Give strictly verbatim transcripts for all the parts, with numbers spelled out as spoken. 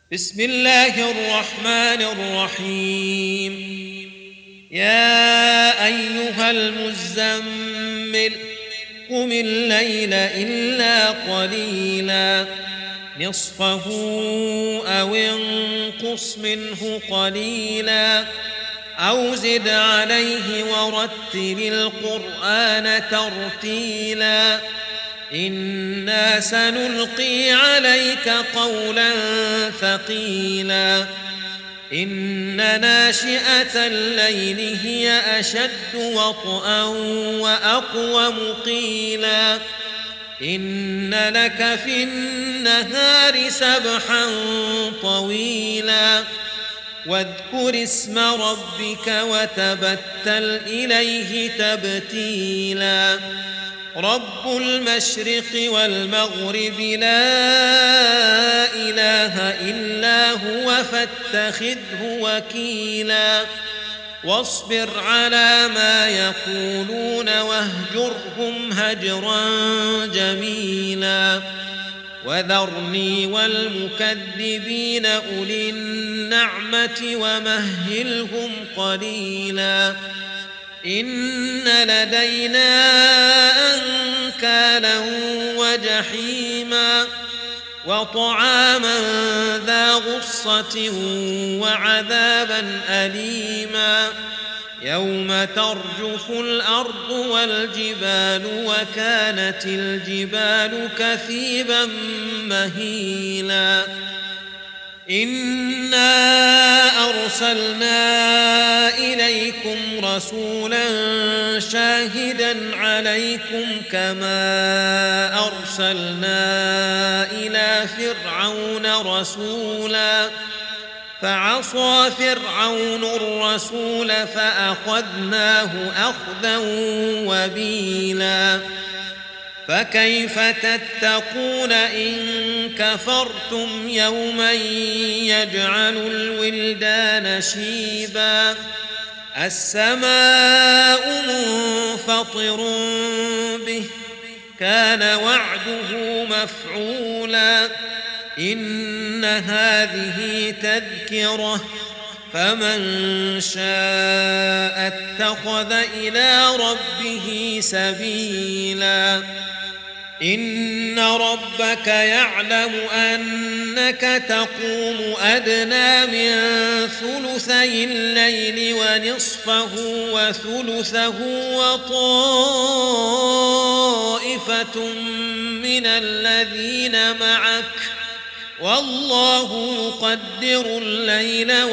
بسم الله الرحمن الرحيم. يا أيها المزمل قم الليل إلا قليلا نصفه أو انقص منه قليلا أو زد عليه ورتل القرآن ترتيلا إنا سنلقي عليك قولا ثقيلا إن ناشئة الليل هي أشد وطئا وأقوم قيلا إن لك في النهار سبحا طويلا واذكر اسم ربك وتبتل إليه تبتيلا رب المشرق والمغرب لا إله إلا هو فاتخذه وكيلا واصبر على ما يقولون واهجرهم هجرا جميلا وذرني والمكذبين أولي النعمة ومهلهم قليلا إن لدينا أنكالا وجحيما وطعاما ذا غصة وعذابا أليما يوم ترجف الأرض والجبال وكانت الجبال كثيبا مهيلا إنا أرسلنا إليكم رسولا شاهدا عليكم كما أرسلنا إلى فرعون رسولا فعصى فرعون الرسول فأخذناه أخذا وبيلا فكيف تتقون إن كفرتم يوما يجعل الولدان شيبا السماء منفطر به كان وعده مفعولا إن هذه تذكرة فمن شاء اتخذ إلى ربه سبيلا إن ربك يعلم أنك تقوم أدنى من ثلثي الليل ونصفه وثلثه وطائفة من الذين معك والله يقدر الليل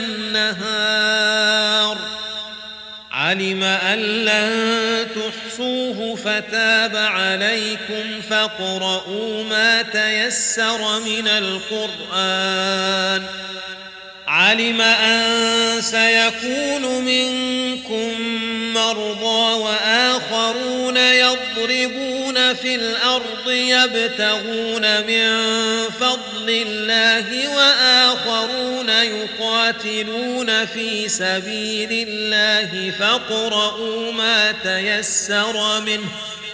والنهار علم أن لن تحصوه فتاب عليكم فاقرؤوا ما تيسر من القرآن علم أن سيكون منكم مرضى وآخرون يضربون في الأرض يبتغون من فضل الله وآخرون يقاتلون في سبيل الله فاقرؤوا ما تيسر منه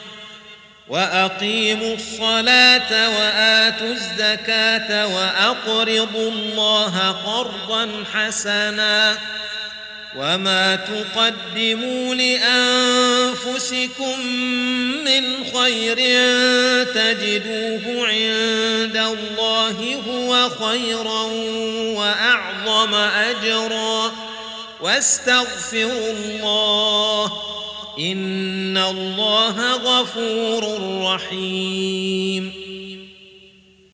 وأقيموا الصلاة وآتوا الزكاة وأقرضوا الله قرضا حسنا وما تقدموا لأنفسكم من خير تجدوه عند الله هو خيرا وأعظم أجرا واستغفروا الله إن الله غفور رحيم